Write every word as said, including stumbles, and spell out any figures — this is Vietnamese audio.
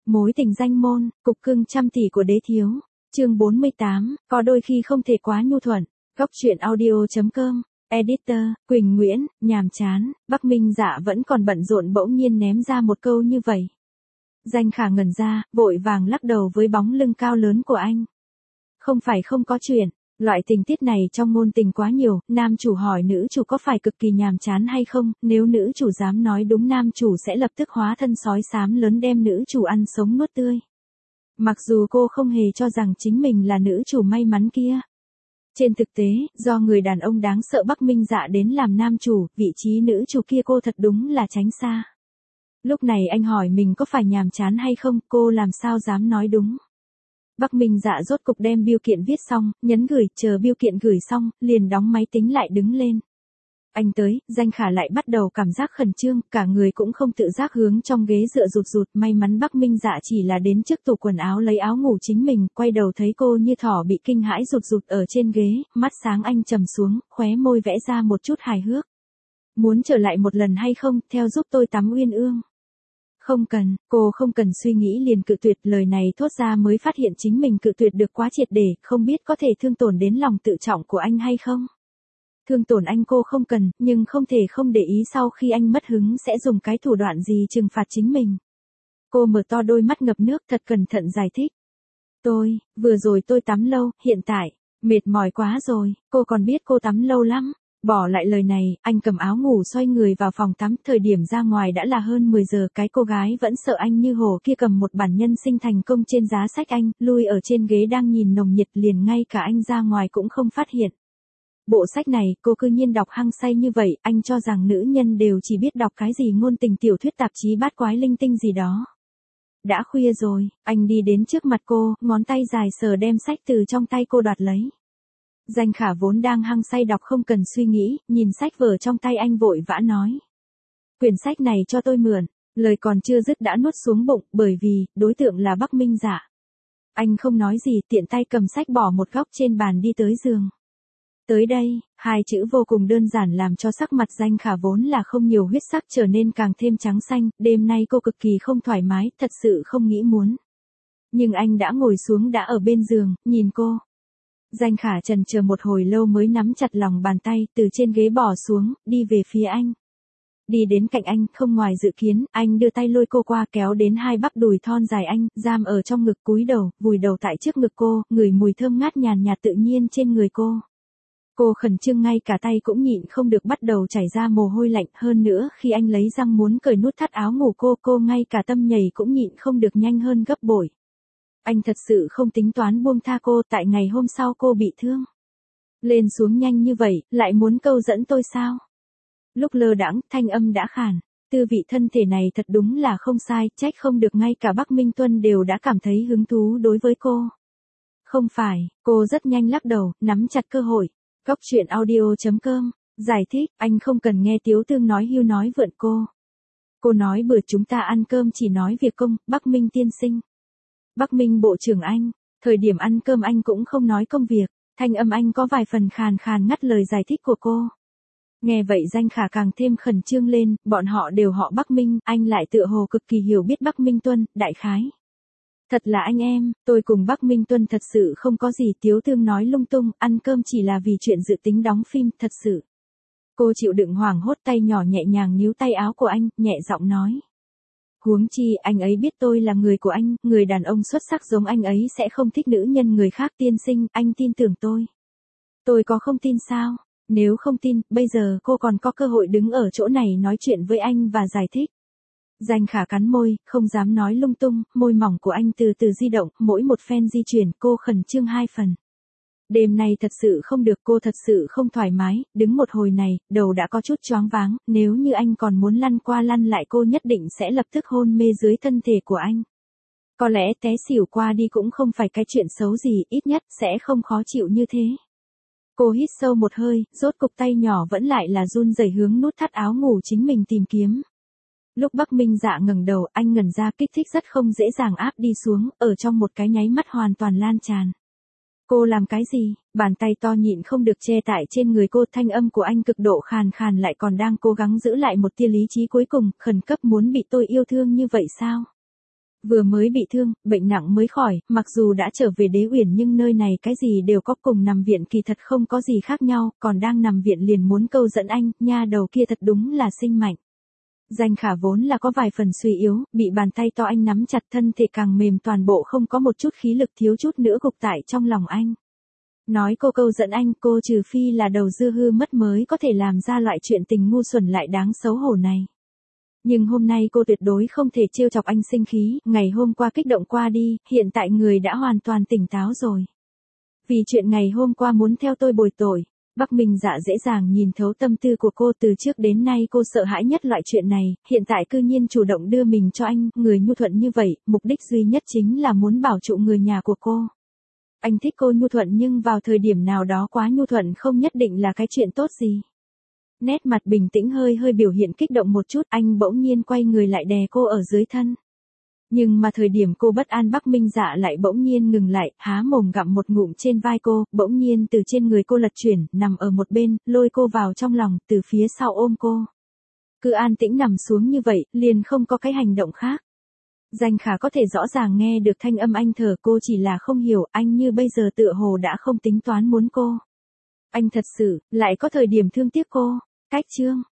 Mối tình danh môn, cục cưng trăm tỷ của đế thiếu. Chương bốn mươi tám, có đôi khi không thể quá nhu thuận. Góc truyện audio.com. Editor, Quỳnh Nguyễn, nhàm chán, Bắc Minh Dạ vẫn còn bận rộn bỗng nhiên ném ra một câu như vậy. Danh Khả ngẩn ra, vội vàng lắc đầu với bóng lưng cao lớn của anh. Không phải không có chuyện, loại tình tiết này trong ngôn tình quá nhiều, nam chủ hỏi nữ chủ có phải cực kỳ nhàm chán hay không, nếu nữ chủ dám nói đúng nam chủ sẽ lập tức hóa thân sói xám lớn đem nữ chủ ăn sống nuốt tươi. Mặc dù cô không hề cho rằng chính mình là nữ chủ may mắn kia. Trên thực tế, do người đàn ông đáng sợ Bắc Minh Dạ đến làm nam chủ, vị trí nữ chủ kia cô thật đúng là tránh xa. Lúc này anh hỏi mình có phải nhàm chán hay không, cô làm sao dám nói đúng. Bắc Minh Dạ rốt cục đem biêu kiện viết xong, nhấn gửi, chờ biêu kiện gửi xong, liền đóng máy tính lại đứng lên. Anh tới, Danh Khả lại bắt đầu cảm giác khẩn trương, cả người cũng không tự giác hướng trong ghế dựa rụt rụt, may mắn Bắc Minh Dạ chỉ là đến trước tủ quần áo lấy áo ngủ chính mình, quay đầu thấy cô như thỏ bị kinh hãi rụt rụt ở trên ghế, mắt sáng anh trầm xuống, khóe môi vẽ ra một chút hài hước. Muốn trở lại một lần hay không, theo giúp tôi tắm uyên ương. Không cần, cô không cần suy nghĩ liền cự tuyệt, lời này thốt ra mới phát hiện chính mình cự tuyệt được quá triệt để, không biết có thể thương tổn đến lòng tự trọng của anh hay không. Thương tổn anh cô không cần, nhưng không thể không để ý sau khi anh mất hứng sẽ dùng cái thủ đoạn gì trừng phạt chính mình. Cô mở to đôi mắt ngập nước thật cẩn thận giải thích. Tôi, vừa rồi tôi tắm lâu, hiện tại, mệt mỏi quá rồi, cô còn biết cô tắm lâu lắm. Bỏ lại lời này, anh cầm áo ngủ xoay người vào phòng tắm, thời điểm ra ngoài đã là hơn mười giờ, cái cô gái vẫn sợ anh như hổ kia cầm một bản nhân sinh thành công trên giá sách anh, lui ở trên ghế đang nhìn nồng nhiệt liền ngay cả anh ra ngoài cũng không phát hiện. Bộ sách này, cô cư nhiên đọc hăng say như vậy, anh cho rằng nữ nhân đều chỉ biết đọc cái gì ngôn tình tiểu thuyết tạp chí bát quái linh tinh gì đó. Đã khuya rồi, anh đi đến trước mặt cô, ngón tay dài sờ đem sách từ trong tay cô đoạt lấy. Danh Khả vốn đang hăng say đọc không cần suy nghĩ, nhìn sách vở trong tay anh vội vã nói. Quyển sách này cho tôi mượn, lời còn chưa dứt đã nuốt xuống bụng, bởi vì, đối tượng là Bắc Minh Dạ. Anh không nói gì, tiện tay cầm sách bỏ một góc trên bàn đi tới giường. Tới đây, hai chữ vô cùng đơn giản làm cho sắc mặt Danh Khả vốn là không nhiều huyết sắc trở nên càng thêm trắng xanh, đêm nay cô cực kỳ không thoải mái, thật sự không nghĩ muốn. Nhưng anh đã ngồi xuống đã ở bên giường, nhìn cô. Danh Khả chần chờ một hồi lâu mới nắm chặt lòng bàn tay, từ trên ghế bỏ xuống, đi về phía anh. Đi đến cạnh anh, không ngoài dự kiến, anh đưa tay lôi cô qua kéo đến hai bắp đùi thon dài anh, giam ở trong ngực cúi đầu, vùi đầu tại trước ngực cô, ngửi mùi thơm ngát nhàn nhạt tự nhiên trên người cô. Cô khẩn trương ngay cả tay cũng nhịn không được bắt đầu chảy ra mồ hôi lạnh, hơn nữa khi anh lấy răng muốn cởi nút thắt áo ngủ cô, cô ngay cả tâm nhảy cũng nhịn không được nhanh hơn gấp bội. Anh thật sự không tính toán buông tha cô, tại ngày hôm sau cô bị thương. Lên xuống nhanh như vậy, lại muốn câu dẫn tôi sao? Lúc lơ đãng, thanh âm đã khàn. Tư vị thân thể này thật đúng là không sai, trách không được ngay cả Bắc Minh Tuân đều đã cảm thấy hứng thú đối với cô. Không phải, cô rất nhanh lắc đầu, nắm chặt cơ hội. Góc truyện audio.com, giải thích, anh không cần nghe Tiếu Tương nói hưu nói vượn cô. Cô nói bữa chúng ta ăn cơm chỉ nói việc công, Bắc Minh tiên sinh. Bắc Minh bộ trưởng anh, thời điểm ăn cơm anh cũng không nói công việc, thanh âm anh có vài phần khàn khàn ngắt lời giải thích của cô. Nghe vậy Danh Khả càng thêm khẩn trương lên, bọn họ đều họ Bắc Minh, anh lại tựa hồ cực kỳ hiểu biết Bắc Minh Tuân, đại khái. Thật là anh em, tôi cùng Bắc Minh Tuân thật sự không có gì, Tiếu Tương nói lung tung, ăn cơm chỉ là vì chuyện dự tính đóng phim, thật sự. Cô chịu đựng hoảng hốt, tay nhỏ nhẹ nhàng níu tay áo của anh, nhẹ giọng nói. Huống chi, anh ấy biết tôi là người của anh, người đàn ông xuất sắc giống anh ấy sẽ không thích nữ nhân người khác tiên sinh, anh tin tưởng tôi. Tôi có không tin sao? Nếu không tin, bây giờ cô còn có cơ hội đứng ở chỗ này nói chuyện với anh và giải thích. Danh Khả cắn môi, không dám nói lung tung, môi mỏng của anh từ từ di động, mỗi một phen di chuyển cô khẩn trương hai phần. Đêm nay thật sự không được, cô thật sự không thoải mái, đứng một hồi này, đầu đã có chút choáng váng, nếu như anh còn muốn lăn qua lăn lại cô nhất định sẽ lập tức hôn mê dưới thân thể của anh. Có lẽ té xỉu qua đi cũng không phải cái chuyện xấu gì, ít nhất sẽ không khó chịu như thế. Cô hít sâu một hơi, rốt cục tay nhỏ vẫn lại là run rẩy hướng nút thắt áo ngủ chính mình tìm kiếm. Lúc Bắc Minh Dạ ngẩng đầu, anh ngẩn ra, kích thích rất không dễ dàng áp đi xuống, ở trong một cái nháy mắt hoàn toàn lan tràn. Cô làm cái gì? Bàn tay to nhịn không được che tại trên người cô, thanh âm của anh cực độ khàn khàn lại còn đang cố gắng giữ lại một tia lý trí cuối cùng, khẩn cấp muốn bị tôi yêu thương như vậy sao? Vừa mới bị thương, bệnh nặng mới khỏi, mặc dù đã trở về Đế Uyển nhưng nơi này cái gì đều có, cùng nằm viện kỳ thật không có gì khác nhau, còn đang nằm viện liền muốn câu dẫn anh, nha đầu kia thật đúng là sinh mạnh. Danh Khả vốn là có vài phần suy yếu, bị bàn tay to anh nắm chặt, thân thể càng mềm, toàn bộ không có một chút khí lực, thiếu chút nữa gục tại trong lòng anh. Nói cô câu dẫn anh, cô trừ phi là đầu dư hư mất mới có thể làm ra loại chuyện tình ngu xuẩn lại đáng xấu hổ này. Nhưng hôm nay cô tuyệt đối không thể trêu chọc anh sinh khí, ngày hôm qua kích động qua đi, hiện tại người đã hoàn toàn tỉnh táo rồi. Vì chuyện ngày hôm qua muốn theo tôi bồi tội, Bắc Minh Dạ dễ dàng nhìn thấu tâm tư của cô, từ trước đến nay cô sợ hãi nhất loại chuyện này, hiện tại cư nhiên chủ động đưa mình cho anh, người nhu thuận như vậy, mục đích duy nhất chính là muốn bảo trụ người nhà của cô. Anh thích cô nhu thuận nhưng vào thời điểm nào đó quá nhu thuận không nhất định là cái chuyện tốt gì. Nét mặt bình tĩnh hơi hơi biểu hiện kích động một chút, anh bỗng nhiên quay người lại đè cô ở dưới thân. Nhưng mà thời điểm cô bất an, Bắc Minh Dạ lại bỗng nhiên ngừng lại, há mồm gặm một ngụm trên vai cô, bỗng nhiên từ trên người cô lật chuyển, nằm ở một bên, lôi cô vào trong lòng, từ phía sau ôm cô. Cứ an tĩnh nằm xuống như vậy, liền không có cái hành động khác. Danh Khả có thể rõ ràng nghe được thanh âm anh thở, cô chỉ là không hiểu, anh như bây giờ tựa hồ đã không tính toán muốn cô. Anh thật sự, lại có thời điểm thương tiếc cô. Cách chương